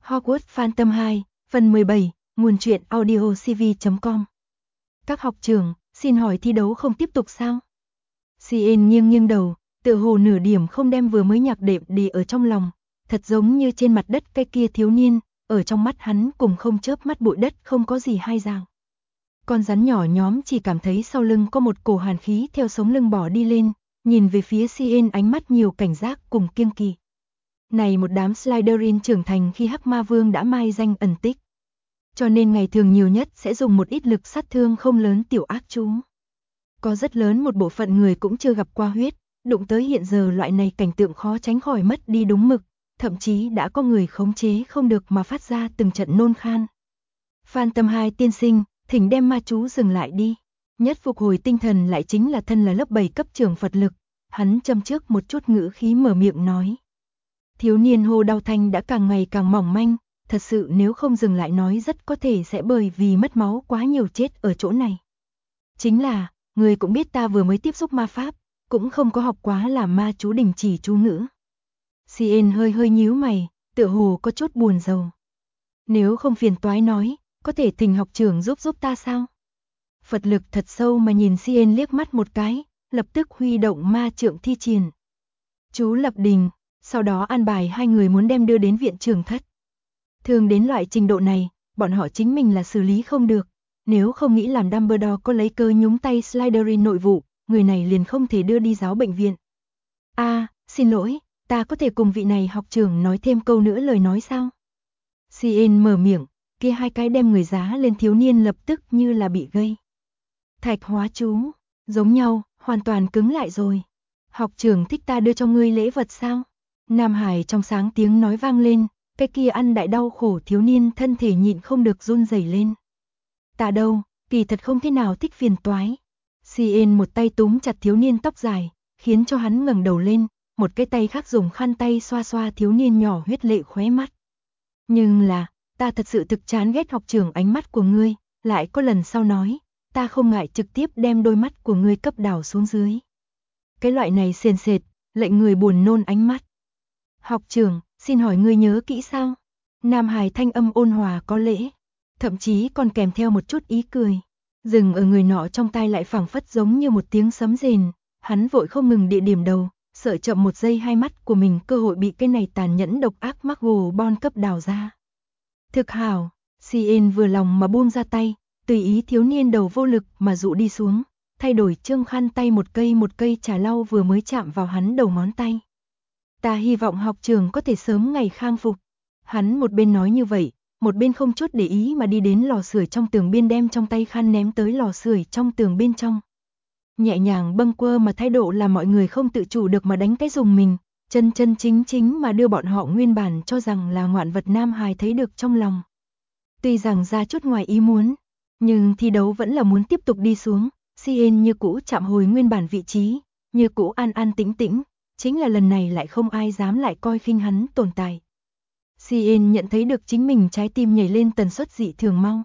Hogwarts Phantom 2, phần 17, nguồn truyện audio cv.com. Các học trưởng, xin hỏi thi đấu không tiếp tục sao? Cien nghiêng đầu, tựa hồ nửa điểm không đem vừa mới nhạc đệm để ở trong lòng, thật giống như trên mặt đất cái kia thiếu niên, ở trong mắt hắn cùng không chớp mắt bụi đất không có gì hai dạng. Con rắn nhỏ nhóm chỉ cảm thấy sau lưng có một cổ hàn khí theo sống lưng bỏ đi lên, nhìn về phía Cien ánh mắt nhiều cảnh giác cùng kiêng kỵ. Này một đám Slytherin trưởng thành khi Hắc Ma Vương đã mai danh ẩn tích. Cho nên ngày thường nhiều nhất sẽ dùng một ít lực sát thương không lớn tiểu ác chú. Có rất lớn một bộ phận người cũng chưa gặp qua huyết, đụng tới hiện giờ loại này cảnh tượng khó tránh khỏi mất đi đúng mực, thậm chí đã có người khống chế không được mà phát ra từng trận nôn khan. Phantom 2 tiên sinh, thỉnh đem ma chú dừng lại đi. Nhất phục hồi tinh thần lại chính là thân là lớp 7 cấp trưởng Phật lực, hắn châm trước một chút ngữ khí mở miệng nói. Thiếu niên hô đau thanh đã càng ngày càng mỏng manh, thật sự nếu không dừng lại nói rất có thể sẽ bởi vì mất máu quá nhiều chết ở chỗ này. Chính là, người cũng biết ta vừa mới tiếp xúc ma pháp, cũng không có học quá là ma chú đình chỉ chú ngữ. Cien hơi nhíu mày, tựa hồ có chút buồn rầu. Nếu không phiền toái nói, có thể thỉnh học trưởng giúp ta sao? Phật lực thật sâu mà nhìn Cien liếc mắt một cái, lập tức huy động ma trượng thi triển. Chú lập đình, sau đó an bài hai người muốn đem đưa đến viện trường thất. Thường đến loại trình độ này, bọn họ chính mình là xử lý không được, nếu không nghĩ làm Dumbledore có lấy cơ nhúng tay Slytherin nội vụ, người này liền không thể đưa đi giáo bệnh viện. Xin lỗi, ta có thể cùng vị này học trưởng nói thêm câu nữa lời nói sao? Cien mở miệng, kia hai cái đem người giá lên thiếu niên lập tức như là bị gây. Thạch hóa chú, giống nhau, hoàn toàn cứng lại rồi. Học trưởng thích ta đưa cho ngươi lễ vật sao? Nam Hải trong sáng tiếng nói vang lên, cái kia ăn đại đau khổ thiếu niên thân thể nhịn không được run rẩy lên. Ta đâu, kỳ thật không thế nào thích phiền toái. Cien một tay túm chặt thiếu niên tóc dài, khiến cho hắn ngẩng đầu lên, một cái tay khác dùng khăn tay xoa xoa thiếu niên nhỏ huyết lệ khóe mắt. Nhưng là, ta thật sự thực chán ghét học trưởng ánh mắt của ngươi, lại có lần sau nói, ta không ngại trực tiếp đem đôi mắt của ngươi cấp đảo xuống dưới. Cái loại này sền sệt, lệnh người buồn nôn ánh mắt. Học trưởng, xin hỏi ngươi nhớ kỹ sao? Nam Hải thanh âm ôn hòa có lễ, thậm chí còn kèm theo một chút ý cười. Dừng ở người nọ trong tai lại phảng phất giống như một tiếng sấm rền, hắn vội không ngừng địa điểm đầu, sợ chậm một giây hai mắt của mình cơ hội bị cái này tàn nhẫn độc ác McGonagall cấp đào ra. Thực hảo, Cien vừa lòng mà buông ra tay, tùy ý thiếu niên đầu vô lực mà dụ đi xuống, thay đổi trương khăn tay một cây trà lau vừa mới chạm vào hắn đầu ngón tay. Ta hy vọng học trường có thể sớm ngày khang phục. Hắn một bên nói như vậy, một bên không chút để ý mà đi đến lò sưởi trong tường biên đem trong tay khăn ném tới lò sưởi trong tường bên trong. Nhẹ nhàng bâng quơ mà thái độ làm mọi người không tự chủ được mà đánh cái dùng mình, chân chính mà đưa bọn họ nguyên bản cho rằng là ngoạn vật Nam Hải thấy được trong lòng. Tuy rằng ra chút ngoài ý muốn, nhưng thi đấu vẫn là muốn tiếp tục đi xuống, Cien như cũ chạm hồi nguyên bản vị trí, như cũ an tĩnh, chính là lần này lại không ai dám lại coi khinh hắn tồn tại. Cien nhận thấy được chính mình trái tim nhảy lên tần suất dị thường mau.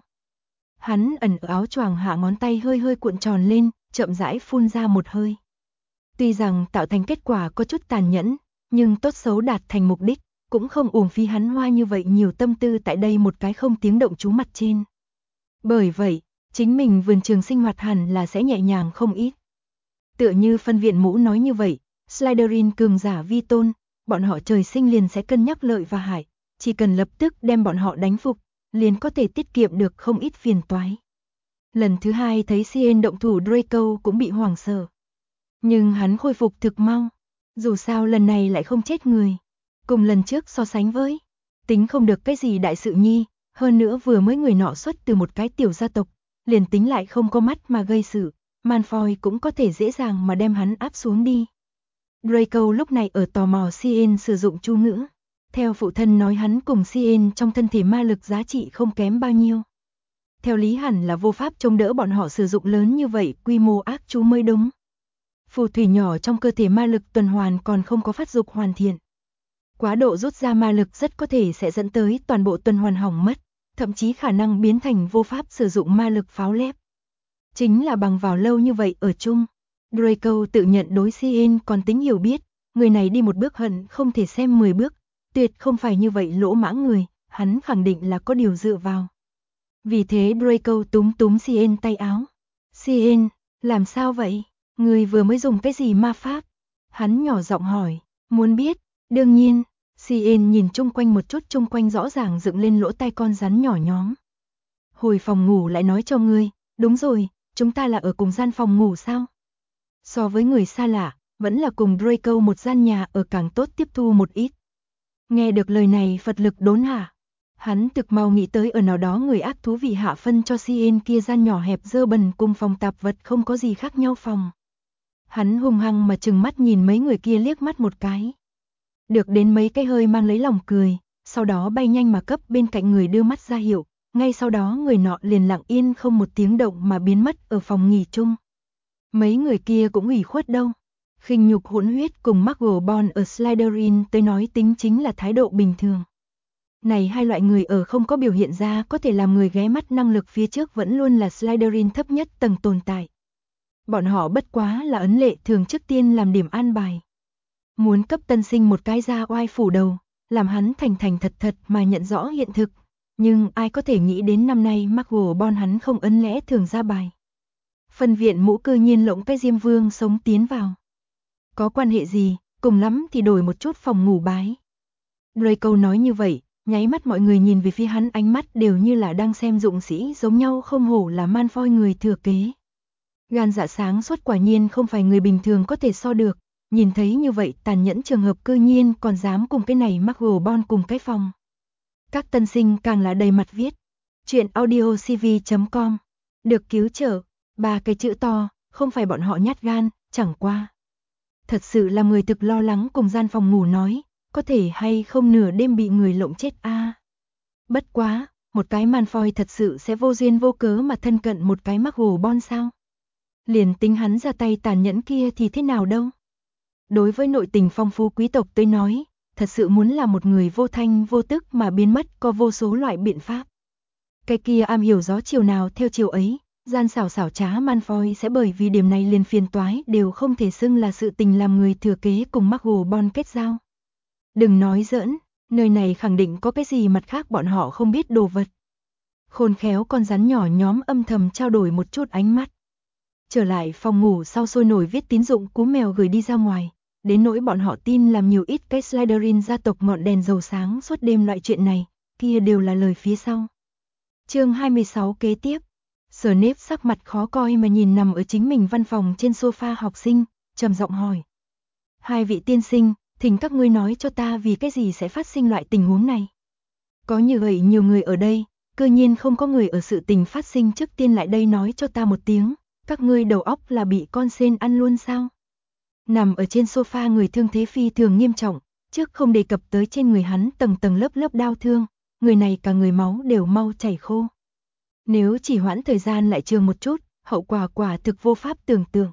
Hắn ẩn ở áo choàng hạ ngón tay hơi cuộn tròn lên, chậm rãi phun ra một hơi. Tuy rằng tạo thành kết quả có chút tàn nhẫn, nhưng tốt xấu đạt thành mục đích, cũng không uổng phí hắn hoa như vậy nhiều tâm tư tại đây một cái không tiếng động chú mặt trên. Bởi vậy, chính mình vườn trường sinh hoạt hẳn là sẽ nhẹ nhàng không ít. Tựa như phân viện mũ nói như vậy, Slytherin cường giả vi tôn, bọn họ trời sinh liền sẽ cân nhắc lợi và hại, chỉ cần lập tức đem bọn họ đánh phục, liền có thể tiết kiệm được không ít phiền toái. Lần thứ hai thấy Cien động thủ Draco cũng bị hoảng sợ. Nhưng hắn khôi phục thực mau, dù sao lần này lại không chết người. Cùng lần trước so sánh với, tính không được cái gì đại sự nhi, hơn nữa vừa mới người nọ xuất từ một cái tiểu gia tộc, liền tính lại không có mắt mà gây sự, Malfoy cũng có thể dễ dàng mà đem hắn áp xuống đi. Draco lúc này ở tò mò Cien sử dụng chú ngữ. Theo phụ thân nói hắn cùng Cien trong thân thể ma lực giá trị không kém bao nhiêu. Theo lý hẳn là vô pháp chống đỡ bọn họ sử dụng lớn như vậy quy mô ác chú mới đúng. Phù thủy nhỏ trong cơ thể ma lực tuần hoàn còn không có phát dục hoàn thiện. Quá độ rút ra ma lực rất có thể sẽ dẫn tới toàn bộ tuần hoàn hỏng mất, thậm chí khả năng biến thành vô pháp sử dụng ma lực pháo lép. Chính là bằng vào lâu như vậy ở chung, Draco tự nhận đối Cien còn tính hiểu biết, người này đi một bước hận không thể xem 10 bước, tuyệt không phải như vậy lỗ mãng người, hắn khẳng định là có điều dựa vào. Vì thế Draco túm túm Cien tay áo. Cien, làm sao vậy? Người vừa mới dùng cái gì ma pháp? Hắn nhỏ giọng hỏi, muốn biết, đương nhiên. Cien nhìn chung quanh một chút, chung quanh rõ ràng dựng lên lỗ tai con rắn nhỏ nhóm. Hồi phòng ngủ lại nói cho ngươi, đúng rồi, chúng ta là ở cùng gian phòng ngủ sao? So với người xa lạ, vẫn là cùng Draco một gian nhà ở càng tốt tiếp thu một ít. Nghe được lời này Phật lực đốn hạ. Hắn thực mau nghĩ tới ở nào đó người ác thú vị hạ phân cho Cien kia gian nhỏ hẹp dơ bẩn cùng phòng tạp vật không có gì khác nhau phòng. Hắn hung hăng mà trừng mắt nhìn mấy người kia liếc mắt một cái. Được đến mấy cái hơi mang lấy lòng cười, sau đó bay nhanh mà cấp bên cạnh người đưa mắt ra hiệu, ngay sau đó người nọ liền lặng yên không một tiếng động mà biến mất ở phòng nghỉ chung. Mấy người kia cũng ủy khuất đâu. Khinh nhục hỗn huyết cùng Muggle ở Slytherin tới nói tính chính là thái độ bình thường. Này hai loại người ở không có biểu hiện ra có thể làm người ghé mắt năng lực phía trước vẫn luôn là Slytherin thấp nhất tầng tồn tại. Bọn họ bất quá là ấn lệ thường trước tiên làm điểm an bài. Muốn cấp tân sinh một cái ra oai phủ đầu, làm hắn thành thành thật thật mà nhận rõ hiện thực. Nhưng ai có thể nghĩ đến năm nay Muggle hắn không ấn lẽ thường ra bài. Phân viện mũ cư nhiên lộng cái Diêm Vương sống tiến vào. Có quan hệ gì, cùng lắm thì đổi một chút phòng ngủ bái. Draco nói như vậy, nháy mắt mọi người nhìn về phía hắn ánh mắt đều như là đang xem dụng sĩ giống nhau, không hổ là Malfoy người thừa kế. Gan dạ sáng suốt quả nhiên không phải người bình thường có thể so được, nhìn thấy như vậy tàn nhẫn trường hợp cư nhiên còn dám cùng cái này Muggle cùng cái phòng. Các tân sinh càng là đầy mặt viết, chuyện audiocv.com, được cứu trợ, 3 cái chữ to, không phải bọn họ nhát gan, chẳng qua. Thật sự là người thực lo lắng cùng gian phòng ngủ nói, có thể hay không nửa đêm bị người lộng chết a. Bất quá, một cái Malfoy thật sự sẽ vô duyên vô cớ mà thân cận một cái Muggle sao? Liền tính hắn ra tay tàn nhẫn kia thì thế nào đâu? Đối với nội tình phong phú quý tộc tới nói, thật sự muốn là một người vô thanh vô tức mà biến mất có vô số loại biện pháp. Cái kia am hiểu gió chiều nào theo chiều ấy, gian xảo xảo trá Malfoy sẽ bởi vì điểm này liền phiền toái đều không thể xưng là sự tình làm người thừa kế cùng Muggle kết giao. Đừng nói giỡn, nơi này khẳng định có cái gì mặt khác bọn họ không biết đồ vật. Khôn khéo con rắn nhỏ nhóm âm thầm trao đổi một chút ánh mắt. Trở lại phòng ngủ sau sôi nổi viết tín dụng cú mèo gửi đi ra ngoài, đến nỗi bọn họ tin làm nhiều ít cái Slytherin gia tộc ngọn đèn dầu sáng suốt đêm loại chuyện này, kia đều là lời phía sau. Chương 26 kế tiếp. Snape sắc mặt khó coi mà nhìn nằm ở chính mình văn phòng trên sofa học sinh, trầm giọng hỏi. Hai vị tiên sinh, thỉnh các ngươi nói cho ta vì cái gì sẽ phát sinh loại tình huống này. Có như vậy nhiều người ở đây, cư nhiên không có người ở sự tình phát sinh trước tiên lại đây nói cho ta một tiếng, các ngươi đầu óc là bị con sên ăn luôn sao? Nằm ở trên sofa người thương thế phi thường nghiêm trọng, trước không đề cập tới trên người hắn tầng tầng lớp lớp đau thương, người này cả người máu đều mau chảy khô. Nếu chỉ hoãn thời gian lại trường một chút, hậu quả quả thực vô pháp tưởng tượng.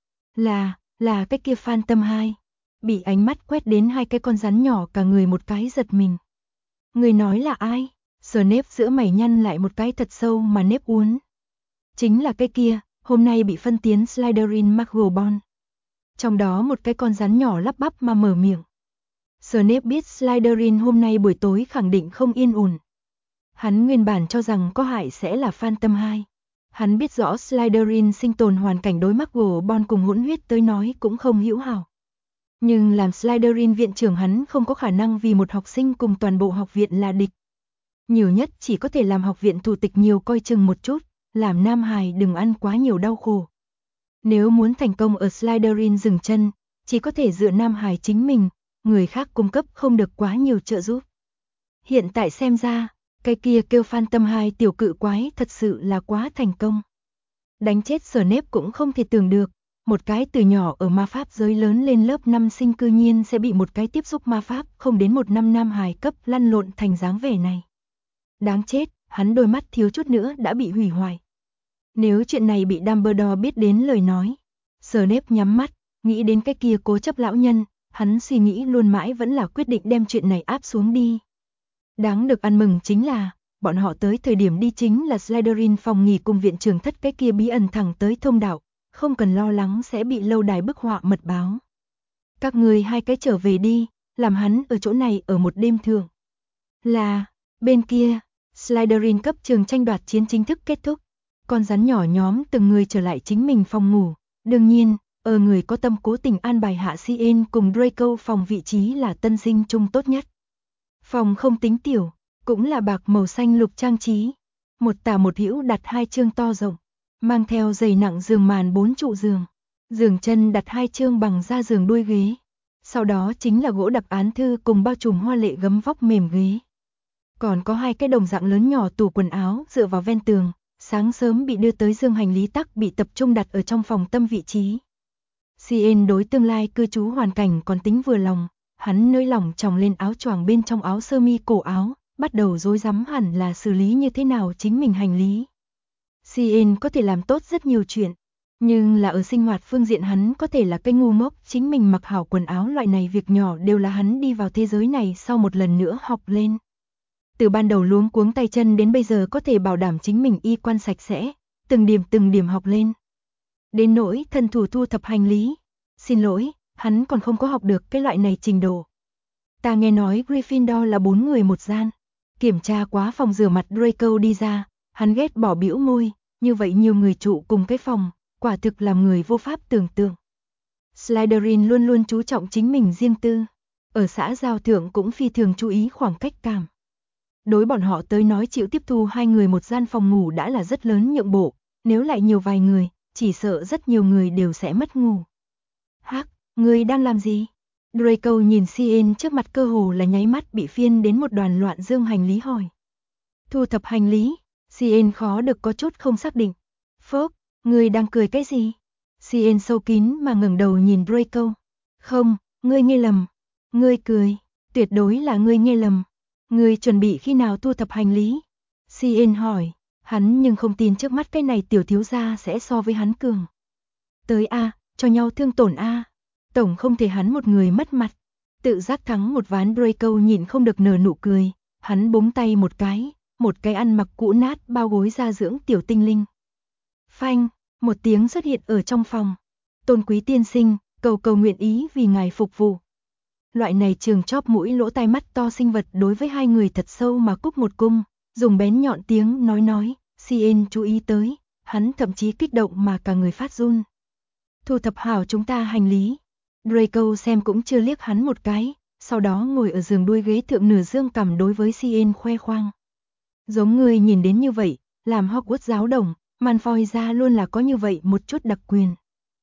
Là cái kia Phan Tâm Hai. Bị ánh mắt quét đến hai cái con rắn nhỏ cả người một cái giật mình. Người nói là ai? Snape giữa mày nhăn lại một cái thật sâu mà nếp uốn. Chính là cái kia, hôm nay bị phân tiến Slytherin Muggle. Trong đó một cái con rắn nhỏ lắp bắp mà mở miệng. Snape biết Slytherin hôm nay buổi tối khẳng định không yên ổn. Hắn nguyên bản cho rằng có hại sẽ là Phan Tâm Hai. Hắn biết rõ Slytherin sinh tồn hoàn cảnh đối Muggle cùng hỗn huyết tới nói cũng không hữu hảo. Nhưng làm Slytherin viện trưởng hắn không có khả năng vì một học sinh cùng toàn bộ học viện là địch. Nhiều nhất chỉ có thể làm học viện thủ tịch nhiều coi chừng một chút, làm Nam Hải đừng ăn quá nhiều đau khổ. Nếu muốn thành công ở Slytherin dừng chân, chỉ có thể dựa Nam Hải chính mình, người khác cung cấp không được quá nhiều trợ giúp. Hiện tại xem ra, cái kia kêu Phan Tâm Hai tiểu cự quái thật sự là quá thành công. Đánh chết Snape cũng không thể tưởng được, một cái từ nhỏ ở ma pháp giới lớn lên lớp 5 sinh cư nhiên sẽ bị một cái tiếp xúc ma pháp không đến 1 năm Nam Hải cấp lăn lộn thành dáng vẻ này. Đáng chết, hắn đôi mắt thiếu chút nữa đã bị hủy hoại. Nếu chuyện này bị Dumbledore biết đến lời nói, Snape nhắm mắt, nghĩ đến cái kia cố chấp lão nhân, hắn suy nghĩ luôn mãi vẫn là quyết định đem chuyện này áp xuống đi. Đáng được ăn mừng chính là, bọn họ tới thời điểm đi chính là Slytherin phòng nghỉ cùng viện trưởng thất cái kia bí ẩn thẳng tới thông đạo, không cần lo lắng sẽ bị lâu đài bức họa mật báo. Các người hai cái trở về đi, làm hắn ở chỗ này ở một đêm thường. Bên kia, Slytherin cấp trường tranh đoạt chiến chính thức kết thúc. Con rắn nhỏ nhóm từng người trở lại chính mình phòng ngủ. Đương nhiên, người có tâm cố tình an bài hạ Cn cùng Draco phòng vị trí là tân sinh chung tốt nhất. Phòng không tính tiểu, cũng là bạc màu xanh lục trang trí. Một tả một hữu đặt 2 chương to rộng, mang theo dày nặng giường màn 4 trụ giường. Giường chân đặt 2 chương bằng da giường đuôi ghế. Sau đó chính là gỗ đặc án thư cùng bao trùm hoa lệ gấm vóc mềm ghế. Còn có 2 cái đồng dạng lớn nhỏ tủ quần áo dựa vào ven tường, sáng sớm bị đưa tới dương hành lý tắc bị tập trung đặt ở trong phòng tâm vị trí. Cn đối tương lai cư trú hoàn cảnh còn tính vừa lòng, hắn nới lỏng tròng lên áo choàng bên trong áo sơ mi cổ áo, bắt đầu rối rắm hẳn là xử lý như thế nào chính mình hành lý. Cn có thể làm tốt rất nhiều chuyện, nhưng là ở sinh hoạt phương diện hắn có thể là cái ngu ngốc, chính mình mặc hảo quần áo loại này việc nhỏ đều là hắn đi vào thế giới này sau một lần nữa học lên. Từ ban đầu luống cuống tay chân đến bây giờ có thể bảo đảm chính mình y quan sạch sẽ, từng điểm học lên. Đến nỗi thân thủ thu thập hành lý, xin lỗi, hắn còn không có học được cái loại này trình độ. Ta nghe nói Gryffindor là 4 người một gian. Kiểm tra quá phòng rửa mặt Draco đi ra, hắn ghét bỏ bĩu môi, như vậy nhiều người trụ cùng cái phòng, quả thực làm người vô pháp tưởng tượng. Slytherin luôn luôn chú trọng chính mình riêng tư, ở xã giao thượng cũng phi thường chú ý khoảng cách cảm. Đối bọn họ tới nói chịu tiếp thu 2 người một gian phòng ngủ đã là rất lớn nhượng bộ, nếu lại nhiều vài người, chỉ sợ rất nhiều người đều sẽ mất ngủ. Hắc, ngươi đang làm gì? Draco nhìn Cn trước mặt cơ hồ là nháy mắt bị phiên đến một đoàn loạn dương hành lý hỏi. Thu thập hành lý, Cn khó được có chút không xác định. Phốc, ngươi đang cười cái gì? Cn sâu kín mà ngẩng đầu nhìn Draco. Không, ngươi nghe lầm. Ngươi cười, tuyệt đối là ngươi nghe lầm. Ngươi chuẩn bị khi nào thu thập hành lý? Cn hỏi, hắn nhưng không tin trước mắt cái này tiểu thiếu gia sẽ so với hắn cường. Tới a, cho nhau thương tổn a. Tổng không thể hắn một người mất mặt. Tự giác thắng một ván Draco nhịn không được nở nụ cười, hắn búng tay một cái ăn mặc cũ nát bao gối ra dưỡng tiểu tinh linh. Phanh, một tiếng xuất hiện ở trong phòng. Tôn quý tiên sinh, cầu nguyện ý vì ngài phục vụ. Loại này trường chóp mũi lỗ tai mắt to sinh vật đối với 2 người thật sâu mà cúc một cung, dùng bén nhọn tiếng nói, Cn chú ý tới, hắn thậm chí kích động mà cả người phát run. Thu thập hảo chúng ta hành lý. Draco xem cũng chưa liếc hắn một cái, sau đó ngồi ở giường đuôi ghế thượng nửa dương cằm đối với Cn khoe khoang. Giống người nhìn đến như vậy, làm Hogwarts giáo đồng, Malfoy ra luôn là có như vậy một chút đặc quyền.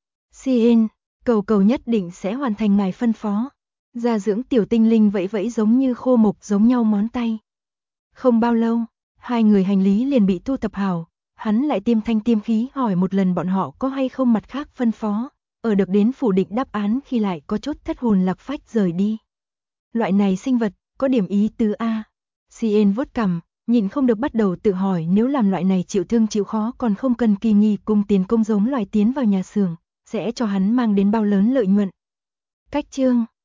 Cn, cầu nhất định sẽ hoàn thành ngài phân phó. Gia dưỡng tiểu tinh linh vẫy giống như khô mục giống nhau ngón tay. Không bao lâu, 2 người hành lý liền bị thu thập hảo, hắn lại tiêm thanh tiêm khí hỏi một lần bọn họ có hay không mặt khác phân phó, ở được đến phủ định đáp án khi lại có chút thất hồn lạc phách rời đi. Loại này sinh vật, có điểm ý tứ a. Cn vuốt cằm, nhịn không được bắt đầu tự hỏi nếu làm loại này chịu thương chịu khó còn không cần kỳ nghi cùng tiền công giống loài tiến vào nhà xưởng, sẽ cho hắn mang đến bao lớn lợi nhuận. Cách chương